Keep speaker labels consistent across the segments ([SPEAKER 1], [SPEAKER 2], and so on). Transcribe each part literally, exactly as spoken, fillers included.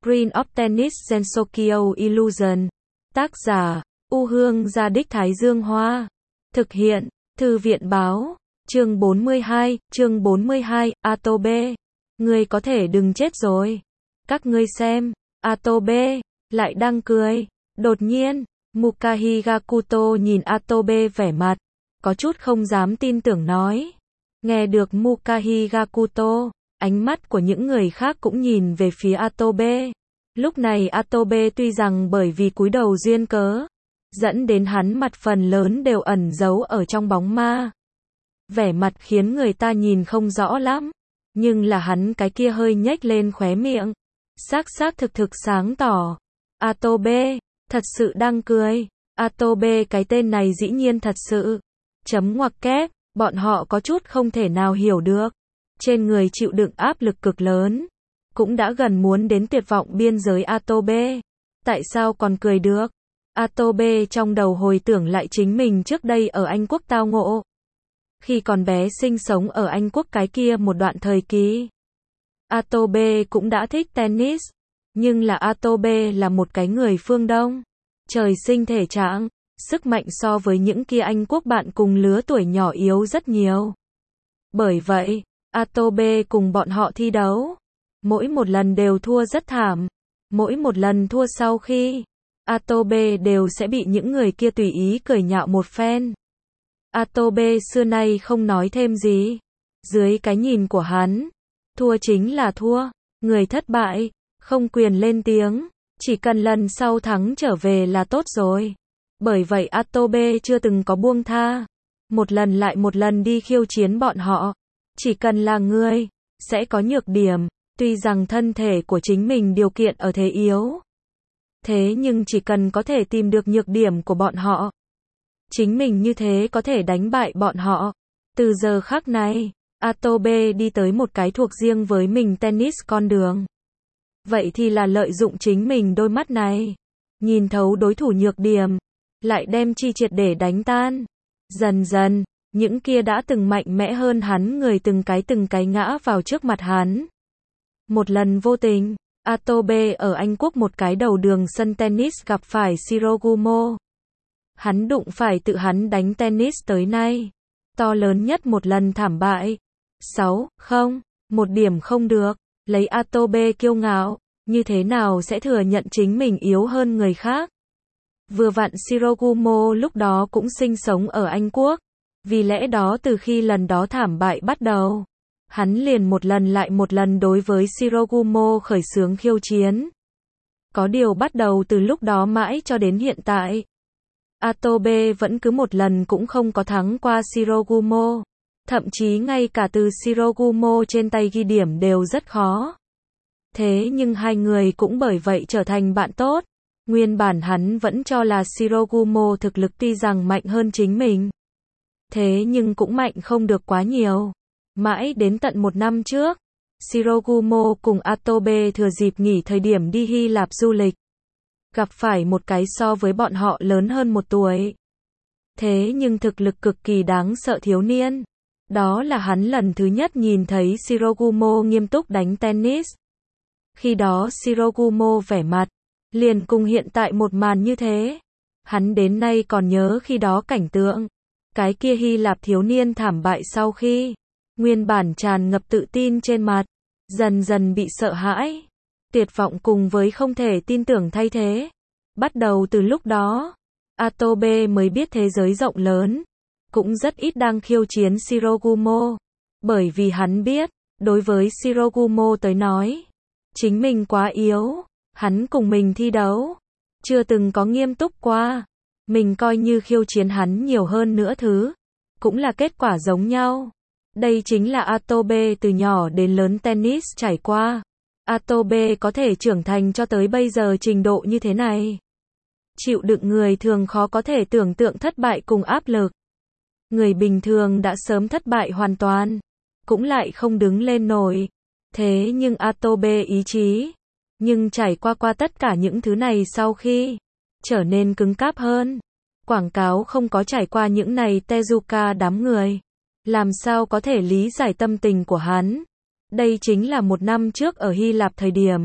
[SPEAKER 1] Screen of Tennis Gensokyo Illusion. Tác giả, U Hương Gia Đích Thái Dương Hoa. Thực hiện, Thư viện Báo. Chương bốn mươi hai, chương bốn mươi hai, Atobe. Ngươi có thể đừng chết rồi. Các ngươi xem, Atobe, lại đang cười. Đột nhiên, Muka Higakuto nhìn Atobe vẻ mặt, có chút không dám tin tưởng nói. Nghe được Muka Higakuto, ánh mắt của những người khác cũng nhìn về phía Atobe. Lúc này Atobe tuy rằng bởi vì cúi đầu duyên cớ, dẫn đến hắn mặt phần lớn đều ẩn giấu ở trong bóng ma. Vẻ mặt khiến người ta nhìn không rõ lắm, nhưng là hắn cái kia hơi nhếch lên khóe miệng, xác xác thực thực sáng tỏ. Atobe, thật sự đang cười. Atobe cái tên này dĩ nhiên thật sự. Chấm ngoặc kép, bọn họ có chút không thể nào hiểu được. Trên người chịu đựng áp lực cực lớn, cũng đã gần muốn đến tuyệt vọng biên giới Atobe. Tại sao còn cười được? Atobe trong đầu hồi tưởng lại chính mình trước đây ở Anh Quốc tao ngộ. Khi còn bé sinh sống ở Anh Quốc cái kia một đoạn thời kỳ. Atobe cũng đã thích tennis, nhưng là Atobe là một cái người phương Đông. Trời sinh thể trạng, sức mạnh so với những kia Anh Quốc bạn cùng lứa tuổi nhỏ yếu rất nhiều. Bởi vậy, Atobe cùng bọn họ thi đấu, mỗi một lần đều thua rất thảm. Mỗi một lần thua sau khi, Atobe đều sẽ bị những người kia tùy ý cười nhạo một phen. Atobe xưa nay không nói thêm gì. Dưới cái nhìn của hắn, thua chính là thua, người thất bại, không quyền lên tiếng, chỉ cần lần sau thắng trở về là tốt rồi. Bởi vậy Atobe chưa từng có buông tha, một lần lại một lần đi khiêu chiến bọn họ. Chỉ cần là người, sẽ có nhược điểm, tuy rằng thân thể của chính mình điều kiện ở thế yếu. Thế nhưng chỉ cần có thể tìm được nhược điểm của bọn họ, chính mình như thế có thể đánh bại bọn họ. Từ giờ khắc này, Atobe đi tới một cái thuộc riêng với mình tennis con đường. Vậy thì là lợi dụng chính mình đôi mắt này, nhìn thấu đối thủ nhược điểm, lại đem chi triệt để đánh tan. Dần dần, những kia đã từng mạnh mẽ hơn hắn người từng cái từng cái ngã vào trước mặt hắn. Một lần vô tình, Atobe ở Anh Quốc một cái đầu đường sân tennis gặp phải Shirogumo. Hắn đụng phải tự hắn đánh tennis tới nay to lớn nhất một lần thảm bại. sáu không, một điểm không được. Lấy Atobe kiêu ngạo, như thế nào sẽ thừa nhận chính mình yếu hơn người khác. Vừa vặn Shirogumo lúc đó cũng sinh sống ở Anh Quốc. Vì lẽ đó từ khi lần đó thảm bại bắt đầu, hắn liền một lần lại một lần đối với Shirogumo khởi xướng khiêu chiến. Có điều bắt đầu từ lúc đó mãi cho đến hiện tại, Atobe vẫn cứ một lần cũng không có thắng qua Shirogumo. Thậm chí ngay cả từ Shirogumo trên tay ghi điểm đều rất khó. Thế nhưng hai người cũng bởi vậy trở thành bạn tốt. Nguyên bản hắn vẫn cho là Shirogumo thực lực tuy rằng mạnh hơn chính mình, thế nhưng cũng mạnh không được quá nhiều. Mãi đến tận một năm trước, Shirogumo cùng Atobe thừa dịp nghỉ thời điểm đi Hy Lạp du lịch, gặp phải một cái so với bọn họ lớn hơn một tuổi, thế nhưng thực lực cực kỳ đáng sợ thiếu niên. Đó là hắn lần thứ nhất nhìn thấy Shirogumo nghiêm túc đánh tennis. Khi đó Shirogumo vẻ mặt, liền cùng hiện tại một màn như thế. Hắn đến nay còn nhớ khi đó cảnh tượng. Cái kia Hy Lạp thiếu niên thảm bại sau khi, nguyên bản tràn ngập tự tin trên mặt, dần dần bị sợ hãi, tuyệt vọng cùng với không thể tin tưởng thay thế. Bắt đầu từ lúc đó, Atobe mới biết thế giới rộng lớn, cũng rất ít đang khiêu chiến Shirogumo. Bởi vì hắn biết, đối với Shirogumo tới nói, chính mình quá yếu, hắn cùng mình thi đấu, chưa từng có nghiêm túc qua. Mình coi như khiêu chiến hắn nhiều hơn nữa thứ, cũng là kết quả giống nhau. Đây chính là Atobe từ nhỏ đến lớn tennis trải qua. Atobe có thể trưởng thành cho tới bây giờ trình độ như thế này. Chịu đựng người thường khó có thể tưởng tượng thất bại cùng áp lực. Người bình thường đã sớm thất bại hoàn toàn, cũng lại không đứng lên nổi. Thế nhưng Atobe ý chí, nhưng trải qua qua tất cả những thứ này sau khi trở nên cứng cáp hơn. Quảng cáo không có trải qua những này Tezuka đám người, làm sao có thể lý giải tâm tình của hắn. Đây chính là một năm trước ở Hy Lạp thời điểm,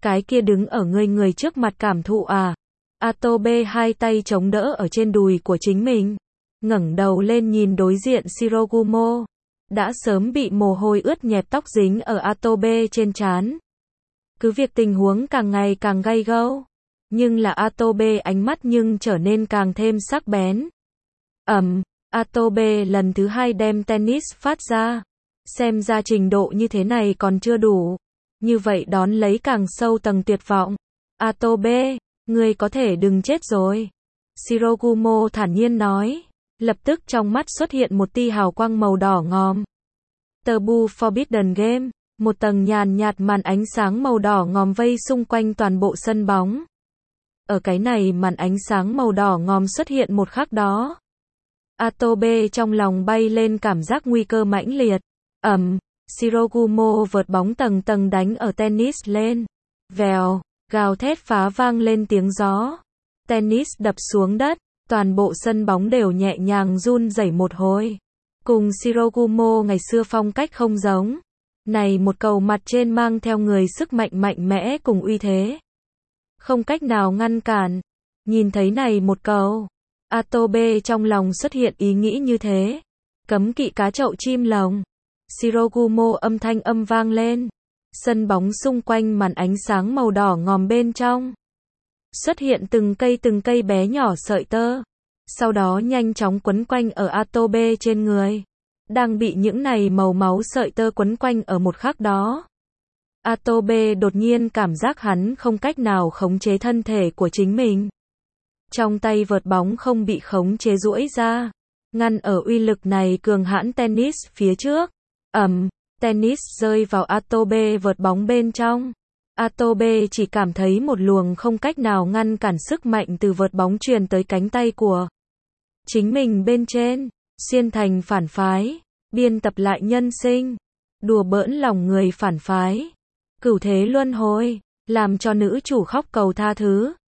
[SPEAKER 1] Cái kia đứng ở người người trước mặt cảm thụ à? Atobe hai tay chống đỡ ở trên đùi của chính mình, ngẩng đầu lên nhìn đối diện Shirogumo, đã sớm bị mồ hôi ướt nhẹp tóc dính ở Atobe trên trán. Cứ việc tình huống càng ngày càng gay gẫu, nhưng là Atobe ánh mắt nhưng trở nên càng thêm sắc bén. Ầm, Atobe lần thứ hai đem tennis phát ra. Xem ra trình độ như thế này còn chưa đủ. Như vậy đón lấy càng sâu tầng tuyệt vọng. Atobe, ngươi có thể đừng chết rồi. Shirogumo thản nhiên nói. Lập tức trong mắt xuất hiện một tia hào quang màu đỏ ngòm. Tabu Forbidden Game, một tầng nhàn nhạt màn ánh sáng màu đỏ ngòm vây xung quanh toàn bộ sân bóng. Ở cái này màn ánh sáng màu đỏ ngòm xuất hiện một khắc đó, Atobe trong lòng bay lên cảm giác nguy cơ mãnh liệt. Ầm, Shirogumo vợt bóng tầng tầng đánh ở tennis lên. Vèo, gào thét phá vang lên tiếng gió. Tennis đập xuống đất, toàn bộ sân bóng đều nhẹ nhàng run rẩy một hồi. Cùng Shirogumo ngày xưa phong cách không giống. Này một cầu mặt trên mang theo người sức mạnh mạnh mẽ cùng uy thế. Không cách nào ngăn cản. Nhìn thấy này một cầu, Atobe trong lòng xuất hiện ý nghĩ như thế. Cấm kỵ cá chậu chim lồng. Shirogumo âm thanh âm vang lên. Sân bóng xung quanh màn ánh sáng màu đỏ ngòm bên trong. Xuất hiện từng cây từng cây bé nhỏ sợi tơ. Sau đó nhanh chóng quấn quanh ở Atobe trên người. Đang bị những này màu máu sợi tơ quấn quanh ở một khắc đó. Atobe đột nhiên cảm giác hắn không cách nào khống chế thân thể của chính mình. Trong tay vợt bóng không bị khống chế duỗi ra, ngăn ở uy lực này cường hãn tennis phía trước. Ầm, tennis rơi vào Atobe vợt bóng bên trong. Atobe chỉ cảm thấy một luồng không cách nào ngăn cản sức mạnh từ vợt bóng truyền tới cánh tay của chính mình bên trên, xuyên thành phản phái, biên tập lại nhân sinh, đùa bỡn lòng người phản phái, cửu thế luân hồi, làm cho nữ chủ khóc cầu tha thứ.